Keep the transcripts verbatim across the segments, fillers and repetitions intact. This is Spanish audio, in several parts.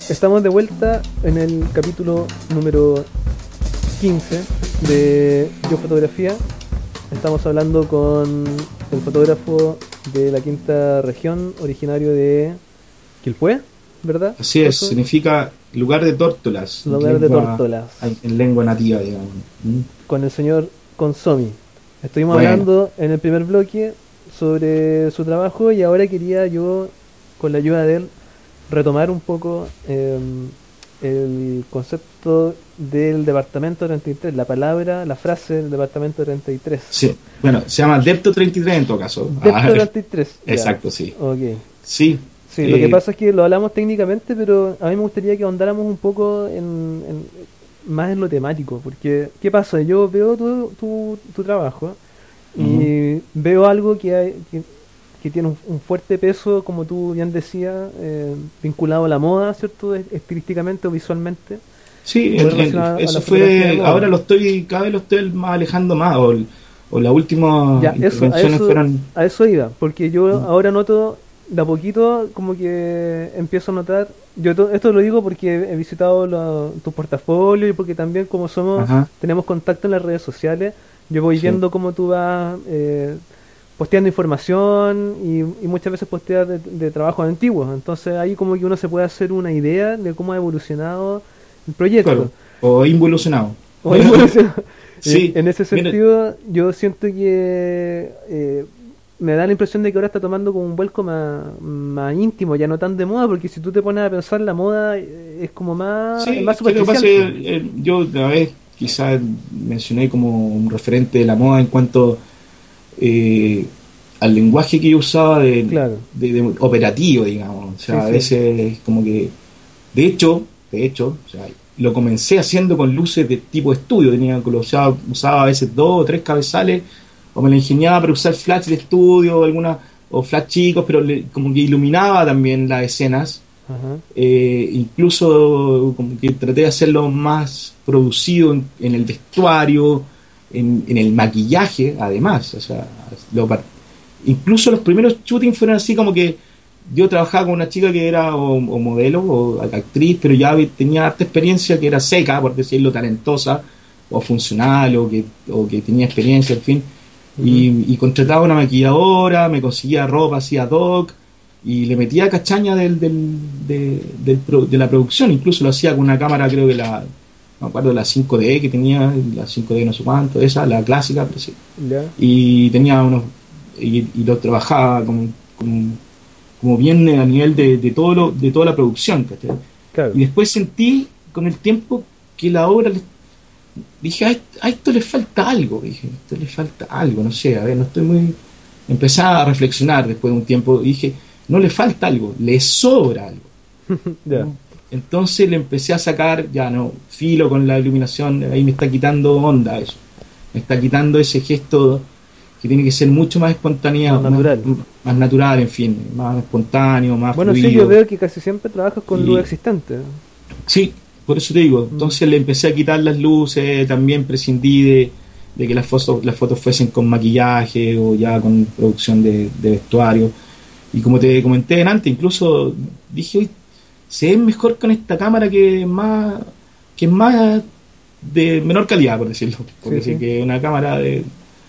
Estamos de vuelta en el capítulo número quince de Yo Fotografía. Estamos hablando con el fotógrafo de la quinta región, originario de Quilpué, ¿verdad? Así es, ¿Eso? Significa lugar de tórtolas. Lugar de tórtolas. En lengua nativa, digamos. ¿Mm? Con el señor Consomi. Estuvimos Bueno. hablando en el primer bloque sobre su trabajo y ahora quería yo, con la ayuda de él, retomar un poco eh, el concepto del departamento treinta y tres, la palabra, la frase del departamento treinta y tres. Sí, bueno, se llama Depto treinta y tres en todo caso. Depto Ah, treinta y tres. Ya. Exacto, sí. Ok. Sí. Sí, eh, lo que pasa es que lo hablamos técnicamente, pero a mí me gustaría que ahondáramos un poco en, en- más en lo temático, porque ¿qué pasa? Yo veo tu, tu, tu trabajo y Ujú. veo algo que, hay, que, que tiene un, un fuerte peso, como tú bien decías, eh, vinculado a la moda, ¿cierto? Es- Estilísticamente o visualmente. Sí, Muy en- en- relacionado a la eso fotografía de fue. moda. Ahora lo estoy, cada vez lo estoy más alejando más. O, el- o las últimas Ya, eso, a intervenciones eso, fueron. a eso iba, porque yo ¿Mm? ahora noto de a poquito como que empiezo a notar, yo to- esto lo digo porque he visitado la- tu portafolio y porque también como somos, Ajá, tenemos contacto en las redes sociales, yo voy sí. viendo cómo tú vas eh, posteando información y, y muchas veces posteas de, de trabajos antiguos, entonces ahí como que uno se puede hacer una idea de cómo ha evolucionado el proyecto. Claro, o involucionado. O evolucionado. Sí, En ese mira, sentido, yo siento que eh, me da la impresión de que ahora está tomando como un vuelco más, más íntimo, ya no tan de moda, porque si tú te pones a pensar, la moda eh, es como más, es sí, más que lo que pasa superficial. es que, eh, yo una vez quizás mencioné como un referente de la moda en cuanto eh, al lenguaje que yo usaba de, Claro, de- de operativo, digamos. O sí, sea, a sí. veces como que, de hecho, de hecho, o sea, lo comencé haciendo con luces de tipo estudio, tenía, lo usaba, usaba a veces dos o tres cabezales, o me la ingeniaba para usar flash de estudio, alguna, o flash chicos, pero le- como que iluminaba también las escenas. Ajá. Eh, incluso como que traté de hacerlo más producido en, en el vestuario, en, en el maquillaje, además. O sea, lo par- incluso los primeros shootings fueron así como que yo trabajaba con una chica que era o, o modelo o actriz, pero ya vi- tenía harta experiencia, que era seca, por decirlo, talentosa, o funcional, o que, o que tenía experiencia, en fin. Ujú. Y, y contrataba una maquilladora, me conseguía ropa así ad hoc, y le metía cachaña del, del, de, del pro- de la producción, incluso lo hacía con una cámara, creo que la, no me acuerdo, la cinco D que tenía, la cinco D no sé cuánto, esa, la clásica, pero sí. Ya, Y tenía unos, y, y lo trabajaba como, como, como bien a nivel de, de, todo lo, de toda la producción, ¿cachai? claro. Y después sentí con el tiempo que la obra, le- dije, a, est- a esto le falta algo, dije, a esto le falta algo, no sé, a ver, no estoy muy... Empecé a reflexionar después de un tiempo y dije, no le falta algo, le sobra algo. Ya. Entonces le empecé a sacar, ya no, filo con la iluminación, ahí me está quitando onda eso, me está quitando ese gesto que tiene que ser mucho más espontáneo, Más natural. más, más natural, en fin, más espontáneo, más Bueno, sí, fluido. yo veo que casi siempre trabajas con Y- luz existente. Sí, por eso te digo. Mm. Entonces le empecé a quitar las luces, también prescindí de, de que las fotos, las fotos fuesen con maquillaje o ya con producción de, de vestuario. Y como te comenté antes, incluso dije, hoy se ve mejor con esta cámara que es más, que es más de menor calidad, por decirlo. Por Sí, decir sí. que una cámara de,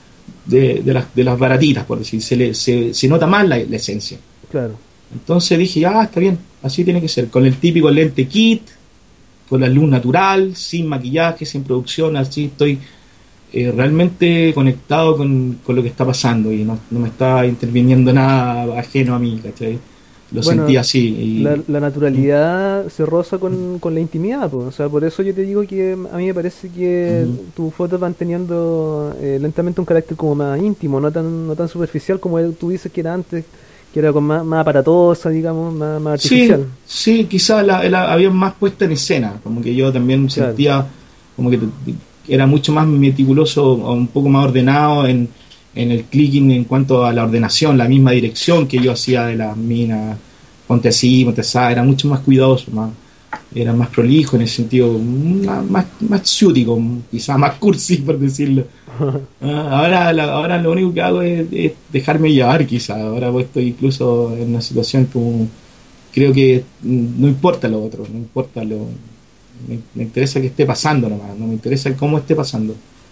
de, de las, de las baratitas, por decir, se, le, se, se nota más la, la esencia. Claro. Entonces dije, ah, está bien, así tiene que ser, con el típico lente kit, con la luz natural, sin maquillaje, sin producción, así estoy eh, realmente conectado con, con lo que está pasando y no, no me está interviniendo nada ajeno a mí, ¿cachai? Lo Bueno, sentí así. Y, La, la naturalidad se roza con, con la intimidad, pues. O sea, por eso yo te digo que a mí me parece que Ujú. tus fotos van teniendo eh, lentamente un carácter como más íntimo, no tan, no tan superficial como el- tú dices que era antes, que era con más, más aparatosa, digamos, más, más Sí, artificial. sí, quizás la, la- había más puesta en escena, como que yo también Claro. sentía como que era mucho más meticuloso o un poco más ordenado en, en el clicking en cuanto a la ordenación, la misma dirección que yo hacía de las minas, ponte así, ponte así, era mucho más cuidadoso, más, era más prolijo en ese sentido, más, más, más ciútico, quizás más cursi por decirlo. Ah, Ahora, la- ahora lo único que hago es, es dejarme llevar, quizás. Ahora pues estoy incluso en una situación como creo que no importa lo otro, no importa lo... Me, me interesa que esté pasando nomás, no me interesa cómo esté pasando.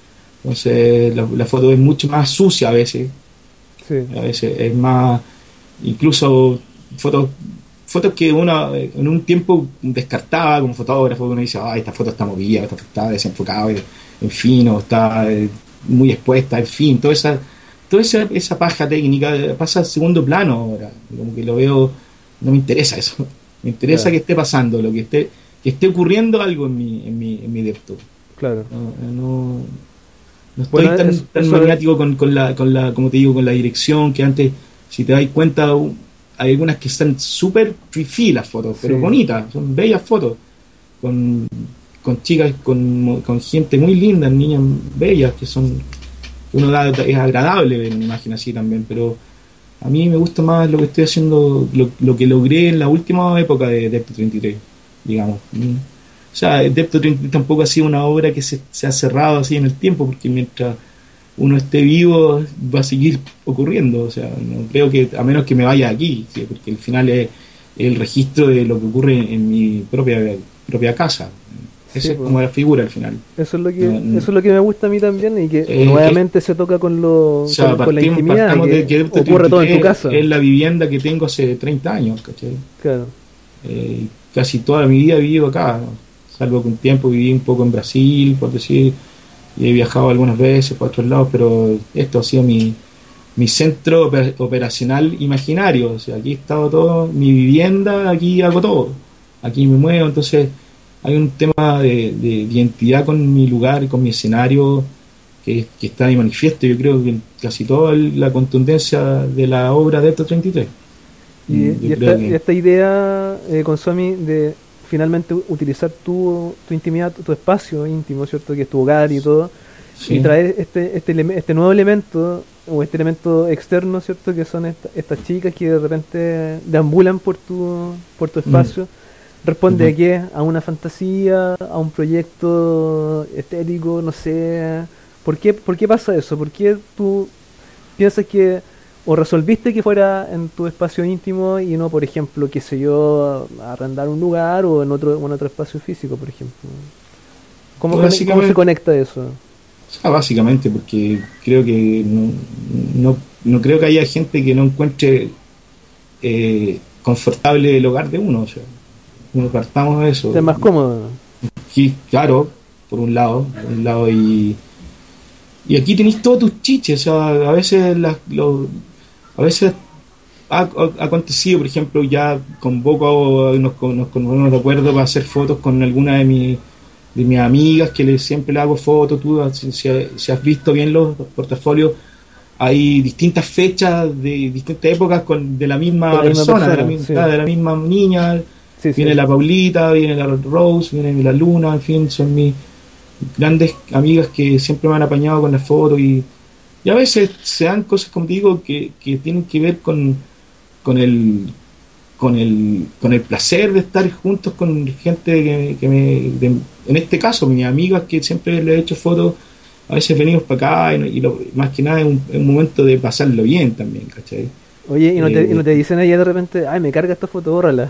Entonces la, la foto es mucho más sucia a veces, Sí. a veces es más, incluso fotos fotos que uno en un tiempo descartaba como fotógrafo, uno dice, ah, esta foto está movida, esta foto está desenfocada, en fin, o está eh, muy expuesta, en fin, toda esa toda esa, esa paja técnica pasa al segundo plano ahora, como que lo veo, no me interesa eso, me interesa Claro. que esté pasando, lo que esté, que esté ocurriendo algo en mi, en mi, en mi depto. Claro. No, no, no estoy Bueno, tan, es- tan eso es- maniático con, con la, con la, como te digo, con la dirección, que antes, si te das cuenta, u- hay algunas que están súper fifí las fotos, pero Sí. bonitas, son bellas fotos, con, con chicas, con, con gente muy linda, niñas bellas, que son, que uno da, es agradable ver una imagen así también, pero a mí me gusta más lo que estoy haciendo, lo, lo que logré en la última época de Depto treinta y tres, digamos. Mm. O sea, Depto treinta y tres tampoco ha sido una obra que se, se ha cerrado así en el tiempo, porque mientras uno esté vivo va a seguir ocurriendo. O sea, no creo que, a menos que me vaya de aquí, ¿sí? Porque al final es el registro de lo que ocurre en mi propia propia casa. Esa Sí, es pues. como la figura al final. Eso es lo que No, no. eso es lo que me gusta a mí también y que Eh, nuevamente se toca con lo O sea, con, con la partimos, intimidad partamos que de que Depto ocurre todo en tu treinta y tres casa. es la vivienda que tengo hace treinta años, ¿cachai? Claro. Eh, casi toda mi vida he vivido acá, ¿no? Salvo que un tiempo viví un poco en Brasil, por decir, y he viajado algunas veces por otros lados, pero esto ha sido mi, mi centro oper- operacional imaginario. O sea, aquí he estado todo, mi vivienda, aquí hago todo, aquí me muevo. Entonces hay un tema de, de identidad con mi lugar, con mi escenario, que, que está de manifiesto. Yo creo que en casi toda el- la contundencia de la obra de estos treinta y tres. Y, Mm, y yo esta, creo y que esta idea, eh, con Somi, de finalmente u- utilizar tu, tu intimidad, tu, tu espacio íntimo, ¿cierto? Que es tu hogar y todo, y sí. traer este, este, eleme- este nuevo elemento, o este elemento externo, ¿cierto? Que son esta- estas chicas que de repente deambulan por tu, por tu espacio. ¿Responde Ujú. a qué? ¿A una fantasía? ¿A un proyecto estético? No sé. ¿Por qué, por qué pasa eso? ¿Por qué tú piensas que o resolviste que fuera en tu espacio íntimo y no, por ejemplo, qué sé yo, a- arrendar un lugar o en otro, o en otro espacio físico, por ejemplo? ¿Cómo, cone- cómo se Básicamente, conecta eso? o sea, básicamente porque creo que no, no, no creo que haya gente que no encuentre eh, confortable el hogar de uno. O sea, no partamos de eso. Es más cómodo. Sí, claro, por un lado, por un lado y, y aquí tenéis todos tus chiches. O sea, a veces las, lo- a veces ha, ha acontecido, por ejemplo, ya convoco, nos, con- nos ponemos de acuerdo para hacer fotos con alguna de mis de mis amigas que le, siempre le hago fotos. Tú, si, si- si has visto bien los portafolios, hay distintas fechas de distintas épocas con, de la misma Con la misma persona, de, la, persona, mi- sí. claro, de la misma niña. Sí, sí. Viene la Paulita, viene la Rose, viene la Luna, en fin, son mis grandes amigas que siempre me han apañado con las fotos y, y a veces se dan cosas, como te digo, que, que tienen que ver con, con el con el con el placer de estar juntos con gente que, que me de- en este caso mis amigas que siempre les he hecho fotos. A veces venimos para acá y, no- y lo- más que nada es un, es un momento de pasarlo bien también, ¿cachai? Oye, ¿y no, te, Eh, y no te dicen ahí de repente, ay, me carga esta foto, bórrala?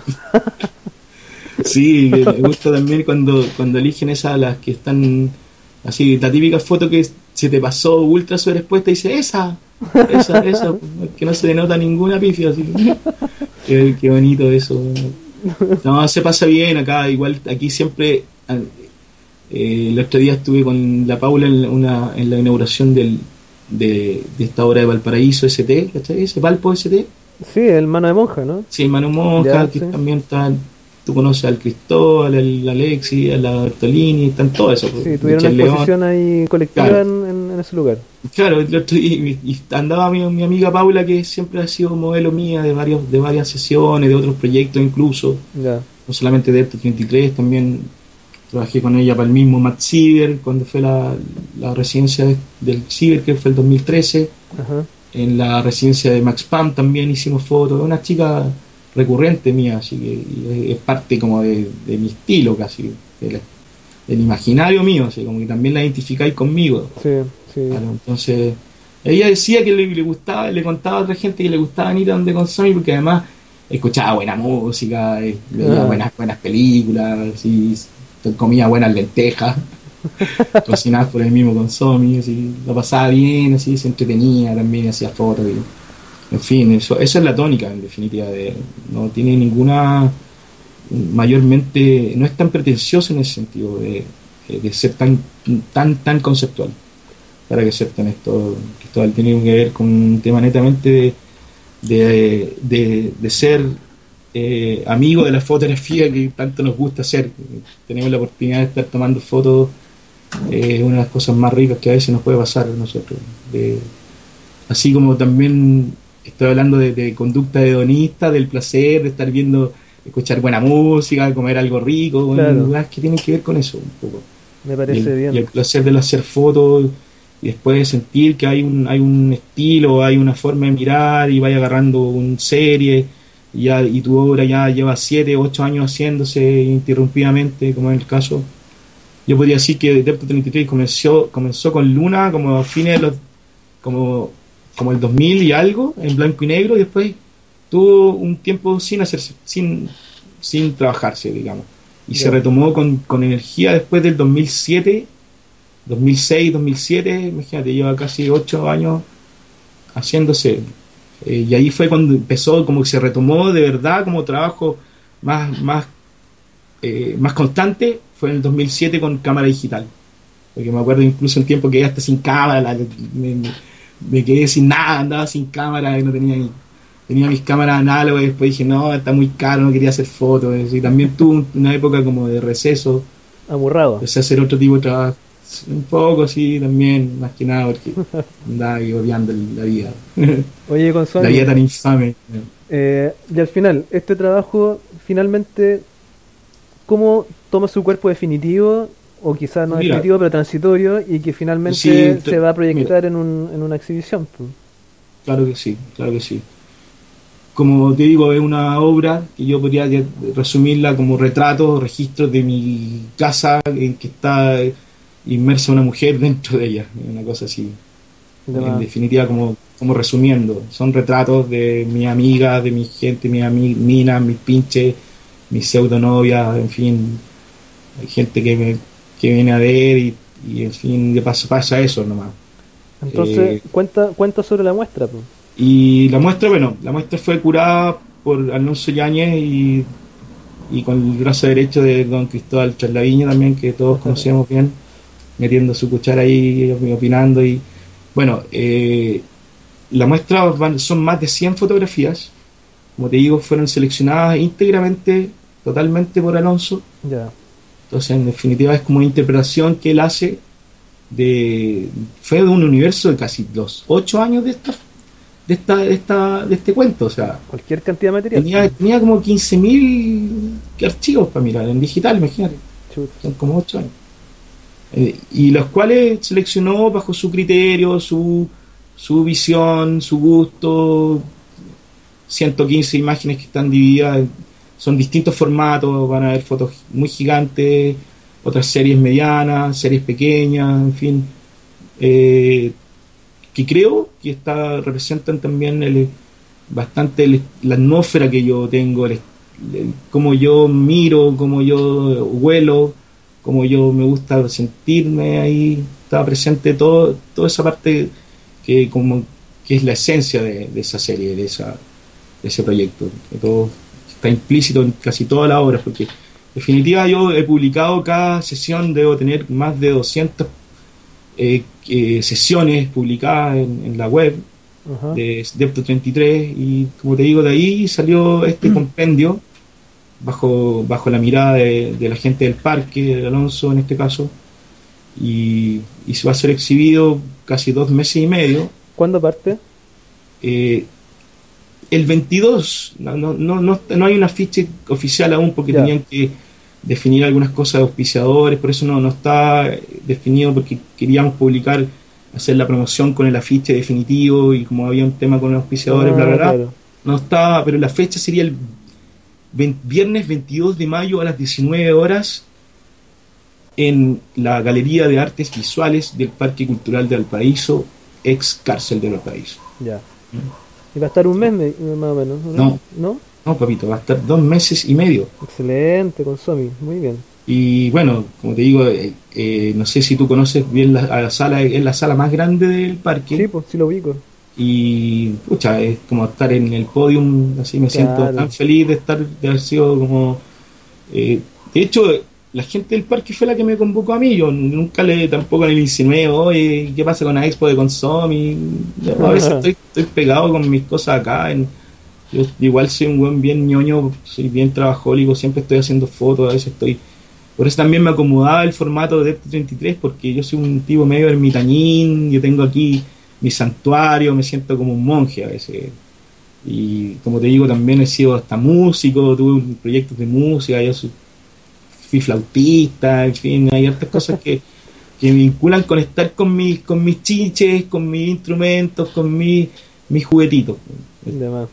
Sí, que me gusta también cuando, cuando eligen esas, las que están así, la típica foto que se te pasó ultra sobreexpuesta y dice, esa, esa, esa, que no se le nota ninguna pifia, así. Qué, qué bonito eso. No, se pasa bien acá, igual aquí siempre, eh, el otro día estuve con la Paula en la, una, en la inauguración del, de, de esta obra de Valparaíso S T, ¿cachai? Ese Valpo S T. Sí, el mano de monja, ¿no? Sí, Manu Monja, Ya, que sí. también está, tú conoces al Cristóbal, al Alexi, a la Bertolini, están todos esos. Sí, tuvieron una Michel León. exposición ahí colectiva Claro. en, en- en ese lugar. Claro, el otro día- y, y andaba mi, mi amiga Paula, que siempre ha sido modelo mía de varios de varias sesiones, de otros proyectos incluso, Ya. no solamente de Depto treinta y tres, también trabajé con ella para el mismo Matt Ciber, cuando fue la, la residencia de- del Ciber, que fue el dos mil trece. Ajá. En la residencia de Max Pam también hicimos fotos. Es una chica recurrente mía, así que y es parte como de, de mi estilo casi, del, del imaginario mío, así como que también la identificáis conmigo. Sí, sí. Claro, entonces, ella decía que le, le gustaba, le contaba a otra gente que le gustaba venir a donde consumir, porque además escuchaba buena música, eh, veía Ah. buenas, buenas películas, y comía buenas lentejas, cocinadas por el mismo Consomi, así, lo pasaba bien, así, se entretenía también, hacía fotos, y, en fin, eso, esa es la tónica, en definitiva, de, no tiene ninguna, mayormente, no es tan pretencioso en ese sentido, de, de ser tan, tan, tan conceptual, para que acepten esto, Cristóbal, tiene que ver con un tema netamente de, de, de, de ser eh, amigo de la fotografía que tanto nos gusta hacer. Tenemos la oportunidad de estar tomando fotos, es eh, una de las cosas más ricas que a veces nos puede pasar a nosotros. De, así como también estoy hablando de, de conducta hedonista, del placer, de estar viendo, escuchar buena música, comer algo rico, Claro. bueno, que tienen que ver con eso un poco. Me Y parece el, y el bien. placer de hacer fotos y después sentir que hay un, hay un estilo, hay una forma de mirar y vaya agarrando una serie y, ya, y tu obra ya lleva siete, ocho años haciéndose interrumpidamente, como en el caso. Yo podría decir que Depto treinta y tres comenzó, comenzó con Luna como a fines de los, como, como el dos mil y algo, en blanco y negro, y después tuvo un tiempo sin hacerse, sin, sin trabajarse, digamos. Y se Ya. retomó con, con energía después del dos mil siete, dos mil seis, dos mil siete, imagínate, lleva casi ocho años haciéndose. Eh, y ahí fue cuando empezó, como que se retomó de verdad como trabajo más, más, eh, más constante, fue en el dos mil siete con cámara digital. Porque me acuerdo incluso en tiempo que ya hasta sin cámara, la- me, me- me quedé sin nada, andaba sin cámara, y no tenía ni- tenía mis cámaras análogas, y después dije, no, está muy caro, no quería hacer fotos. Y también tuve un- una época como de receso, Amurrado. empecé a hacer otro tipo de trabajo, un poco así también, más que nada porque andaba ahí odiando el- la vida, Oye, la vida Consoni, tan infame. eh, y al final, este trabajo, finalmente, ¿cómo toma su cuerpo definitivo? O quizás no Mira, definitivo, pero transitorio, y que sí, finalmente se te- va a mira, proyectar en, un, en una exhibición, pues. claro que sí, claro que sí. Como te digo, es una obra que yo podría ya resumirla como retratos, registros de mi casa en que está inmersa una mujer dentro de ella, una cosa así. De En más. definitiva, como, como resumiendo, son retratos de mi amiga, de mi gente, mi ami- minas, mis pinches, mis pseudo novias, en fin, hay gente que, me, que viene a ver y, y en fin, de paso pasa eso nomás. Entonces, Eh, cuenta, cuenta sobre la muestra, pues. y la muestra, bueno, la muestra fue curada por Alonso Yáñez y, y con el brazo derecho de don Cristóbal Charlaviña también, que todos conocemos bien, metiendo su cuchara ahí, opinando. Y bueno, eh, la muestra van- son más de cien fotografías, como te digo, fueron seleccionadas íntegramente, totalmente por Alonso. Ya. Entonces, en definitiva, es como una interpretación que él hace de. Fue de un universo de casi los ocho años de esta, de esta, de esta, de este cuento. O sea, Cualquier cantidad de material, tenía, pues. tenía como quince mil archivos para mirar en digital, imagínate. Chut. Son como ocho años. Eh, y los cuales seleccionó bajo su criterio, su, su visión, su gusto, ciento quince imágenes que están divididas, en- son distintos formatos, van a haber fotos muy gigantes, otras series medianas, series pequeñas, en fin, eh, que creo que está, representan también el, bastante el- la atmósfera que yo tengo, el, el- cómo yo miro, cómo yo huelo, cómo yo me gusta sentirme ahí, estaba presente todo, toda esa parte que como que es la esencia de, de esa serie, de esa de ese proyecto, que todo está implícito en casi todas las obras, porque en definitiva yo he publicado cada sesión, debo tener más de doscientas eh, eh, sesiones publicadas en, en la web Ajá. de Depto treinta y tres, y como te digo, de ahí salió este compendio bajo, bajo la mirada de, de la gente del parque, de Alonso en este caso, y, y se va a ser exhibido casi dos meses y medio. ¿Cuándo parte? Eh, el veintidós, no, no, no, no, no hay una ficha oficial aún porque Ya. tenían que definir algunas cosas de auspiciadores, por eso no, no está definido, porque queríamos publicar, hacer la promoción con el afiche definitivo, y como había un tema con los auspiciadores, bla, bla, Ah, bla, claro. no está, pero la fecha sería el vein- viernes veintidós de mayo a las diecinueve horas en la Galería de Artes Visuales del Parque Cultural de Valparaíso, ex cárcel de Valparaíso. Ya. Y va a estar un mes, me- más o menos, ¿no? No. ¿No? No, papito, va a estar dos meses y medio. Excelente, con Somi, muy bien. Y bueno, como te digo, eh, eh, no sé si tú conoces bien la, a la sala, es la sala más grande del parque. Sí, pues sí lo ubico. Y pucha, es como estar en el podium, así me siento Claro. tan feliz de estar, de haber sido como... eh, de hecho, la gente del parque fue la que me convocó a mí, yo nunca le tampoco le insinué, oye, ¿qué pasa con la expo de Consomi? Yo a veces estoy, estoy pegado con mis cosas acá, en, yo igual soy un buen bien ñoño, soy bien trabajólico, siempre estoy haciendo fotos, a veces estoy... Por eso también me acomodaba el formato de Depth treinta y tres, porque yo soy un tipo medio ermitañín, yo tengo aquí mi santuario, me siento como un monje a veces. Y como te digo, también he sido hasta músico, tuve un proyecto de música, yo soy- fui flautista, en fin, hay otras cosas que, que me vinculan con estar con mis, con mis chiches, con mis instrumentos, con mis, mis juguetitos. De más.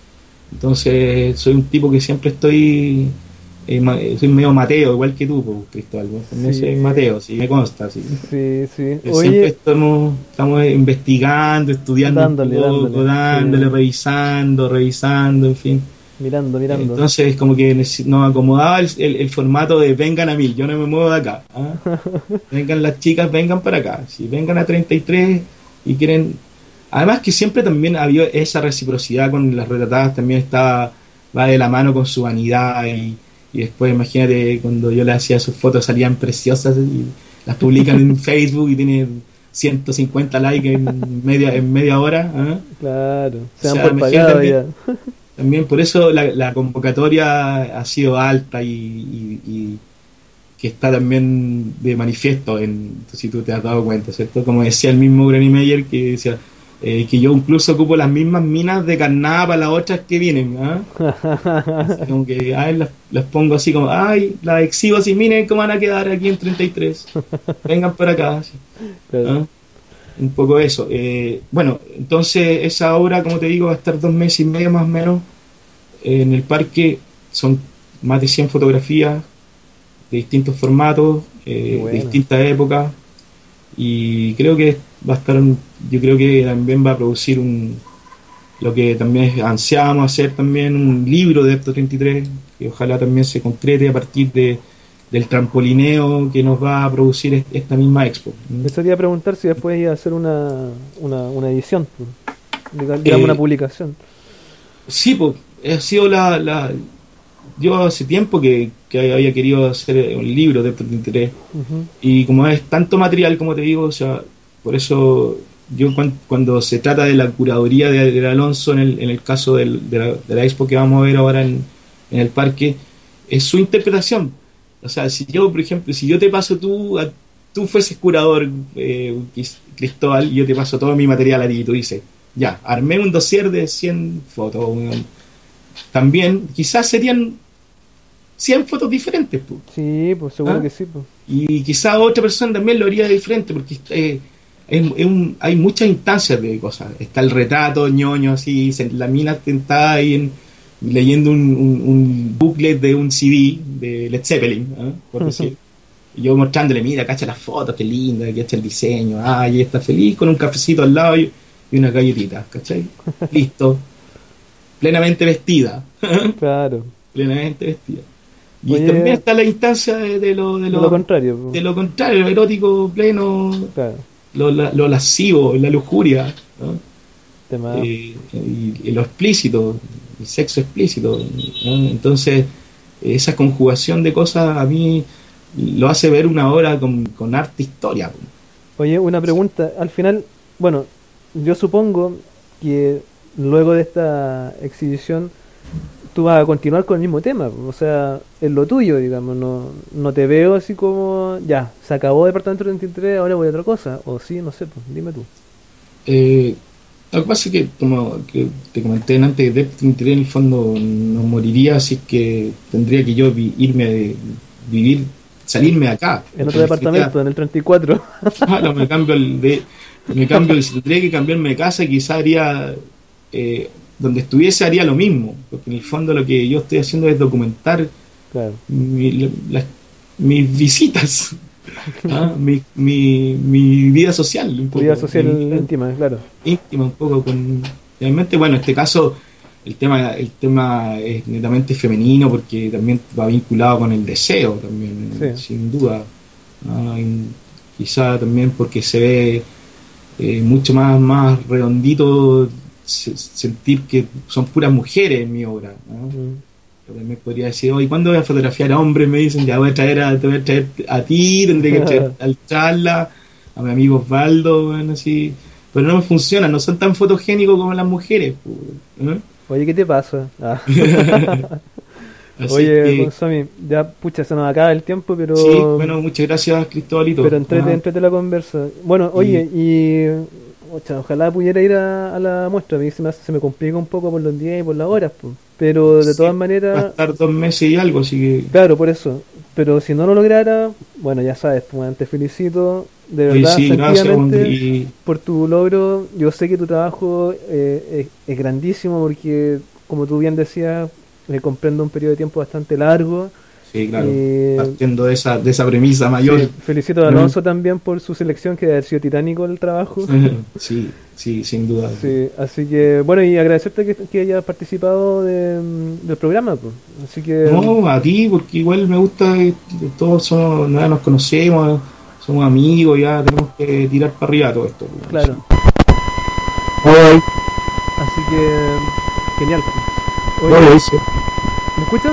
Entonces soy un tipo que siempre estoy, eh, ma- eh, soy medio Mateo, igual que tú, pues, Cristóbal, ¿no? También Sí, soy Mateo, sí, me consta, sí. sí, sí. Eh, Siempre Oye, estamos, estamos investigando, estudiando un dándole, poco, dándole. dándole, Sí. revisando, revisando, en fin. Mirando, mirando. Entonces, como que neces- nos acomodaba el, el- el formato de vengan a mí, yo no me muevo de acá. ¿Ah? Vengan las chicas, vengan para acá. Si vengan a treinta y tres y quieren. Además, que siempre también había esa reciprocidad con las retratadas, también estaba, va de la mano con su vanidad. Y, y después, imagínate, cuando yo le hacía sus fotos, salían preciosas y las publican en Facebook y tienen ciento cincuenta likes en media, en media hora. ¿Ah? Claro. O Se dan sea, por imagínate pagado también. ya. También por eso la, la convocatoria ha sido alta y, y- y que está también de manifiesto, en, si tú te has dado cuenta, ¿cierto? Como decía el mismo Granny Meyer, que decía eh, que yo incluso ocupo las mismas minas de carnada para las otras que vienen, ¿ah? Así como que ay, las, las pongo así como, ay, las exhibo así, miren cómo van a quedar aquí en treinta y tres, vengan para acá, así, Claro. ¿ah? Un poco eso. Eh, bueno, entonces esa obra, como te digo, va a estar dos meses y medio más o menos en el parque. Son más de cien fotografías de distintos formatos, Qué eh, de bueno. distintas épocas. Y creo que va a estar, un- yo creo que también va a producir un, lo que también ansiábamos hacer también, un libro de Epto treinta y tres, que ojalá también se concrete a partir de, del trampolineo que nos va a producir est- esta misma expo. Eso te iba a preguntar si después iba a hacer una, una, una edición, pues. Diga- digamos una Eh, publicación. Sí, pues, ha sido la, la... Yo hace tiempo que, que había querido hacer un libro de treinta y tres Ujú. y como es tanto material, como te digo, o sea, por eso yo cuan- cuando se trata de la curaduría de, de Alonso en el, en el caso del- de, la, de la expo que vamos a ver ahora en, en el parque, es su interpretación. O sea, si yo, por ejemplo, si yo te paso tú, a- tú fueses curador, eh, Quis- Cristóbal, y yo te paso todo mi material a ti y tú dices, ya, armé un dossier de cien fotos, weón. También quizás serían cien fotos diferentes, pu. Sí, pues seguro ¿Ah? que sí, pues. Y quizás otra persona también lo haría diferente, porque eh, es- es un- hay muchas instancias de cosas. Está el retrato ñoño, así, se- la mina sentada ahí en- leyendo un, un, un booklet de un C D de Led Zeppelin, ¿ah? Por decir. Y yo mostrándole, mira, cacha las fotos, qué linda, cacha el diseño, ah, y ella está feliz con un cafecito al lado y, y unas galletitas, ¿cachai? Listo, plenamente vestida, Claro. plenamente vestida. Y Oye, también está la instancia de, de lo, de, de lo, lo contrario, de pues. lo contrario, lo erótico pleno, Claro. lo, la- lo lascivo, la lujuria, ¿no? Tema. Eh, y, y lo explícito, el sexo explícito, ¿no? Entonces, esa conjugación de cosas a mí lo hace ver una obra con, con arte historia. Oye, una pregunta. Al final, bueno, yo supongo que luego de esta exhibición tú vas a continuar con el mismo tema, o sea, es lo tuyo, digamos, no, no te veo así como, ya, se acabó Departamento treinta y tres, ahora voy a otra cosa, o sí, no sé, pues, dime tú. Eh, lo que pasa es que, como que te comenté antes, Death treinta y tres en el fondo no moriría, así que tendría que yo vi- irme, de- vivir, salirme de acá. En Porque otro departamento, en el treinta y cuatro. claro, me cambio el de, me cambio, si tendría que cambiarme de casa, quizá haría, eh, donde estuviese haría lo mismo, porque en el fondo lo que yo estoy haciendo es documentar Claro, mi- las- mis visitas, ¿ah? mi, mi, mi vida social, un tu vida poco, social mi vida íntima, claro. íntima, un poco con, realmente, bueno, en este caso el tema, el tema es netamente femenino porque también va vinculado con el deseo también, Sí. sin duda. Ah, y quizá también porque se ve eh, mucho más, más redondito se- sentir que son puras mujeres en mi obra, ¿no? Mm. Yo también podría decir, hoy ¿cuándo voy a fotografiar a hombres? Me dicen, ya voy a traer a, te voy a traer a ti, tendré que traer al Charla, a mi amigo Osvaldo, bueno, así. Pero no me funciona, no son tan fotogénicos como las mujeres, pues, ¿eh? Oye, ¿qué te pasa? Ah. Así Oye, que, Gonzami, ya pucha, se nos acaba el tiempo, sí, pero bueno, muchas gracias, Cristobalito. pero entrete, Ah, entrete la conversa. Bueno, y, oye, y ocha, ojalá pudiera ir a, a la muestra, a mí se me, hace- se me complica un poco por los días y por las horas, pues. Pero de sí, todas va a maneras, estar dos meses y algo, así que, claro, por eso. Pero si no lo lograra, bueno, ya sabes, pues, bueno, te felicito de oye, verdad, sí, gracias, sentidamente, y por tu logro. Yo sé que tu trabajo eh, es, es grandísimo porque, como tú bien decías, eh, comprende un periodo de tiempo bastante largo. sí, claro, Eh, partiendo de esa, de esa premisa mayor. sí, felicito a ¿Eh? Alonso también por su selección, que debe haber sido titánico el trabajo. Sí, sí, sin duda. Sí, así que, bueno, y agradecerte que, que hayas participado de, mm, del programa, pues. Así que, No, a ti, porque igual me gusta, eh, todos somos, ya nos conocemos, somos amigos, ya tenemos que tirar para arriba todo esto, pues. claro. Ay, Así que, genial. no Oye, lo hice. ¿me escuchas?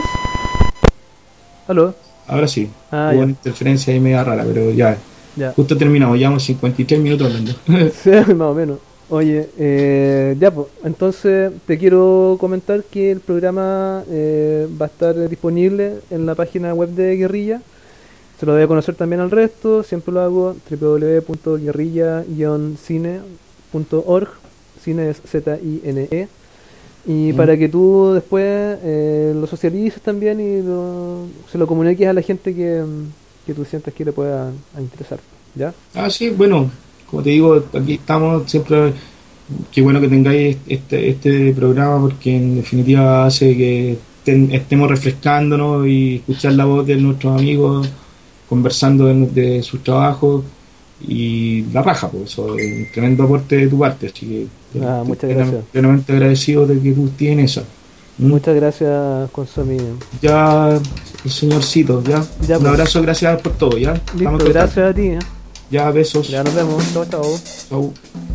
¿Aló? Ahora sí, Ah, hubo ya, una interferencia ahí media rara, pero ya, ya. justo terminamos, llevamos cincuenta y tres minutos hablando. Sí, más o menos. Oye, eh, ya pues, entonces te quiero comentar que el programa eh, va a estar disponible en la página web de Guerrilla. Se lo debe conocer también al resto, siempre lo hago, w w w punto guerrilla guion cine punto org, cine es Z I N E, y Mm. para que tú después eh, lo socialices también y lo- se lo comuniques a la gente que, que tú sientas que le pueda a interesar, ¿ya? Ah, sí, bueno, como te digo, aquí estamos siempre. Qué bueno que tengáis este, este programa porque en definitiva hace que ten- estemos refrescándonos y escuchar la voz de nuestros amigos conversando de, de sus trabajos y la raja, pues eso es un tremendo aporte de tu parte, así que te- Ah, te- muchas plenamente gracias. plenamente agradecido de que tú tienes esa. ¿Mm? Muchas gracias, Consomí. Ya, el señorcito, ya, Ya, un pues. abrazo, gracias por todo, ya, estamos en Listo, contacto. gracias a ti. ¿eh? Ya, besos, Ya nos vemos. Chao, chao. chau.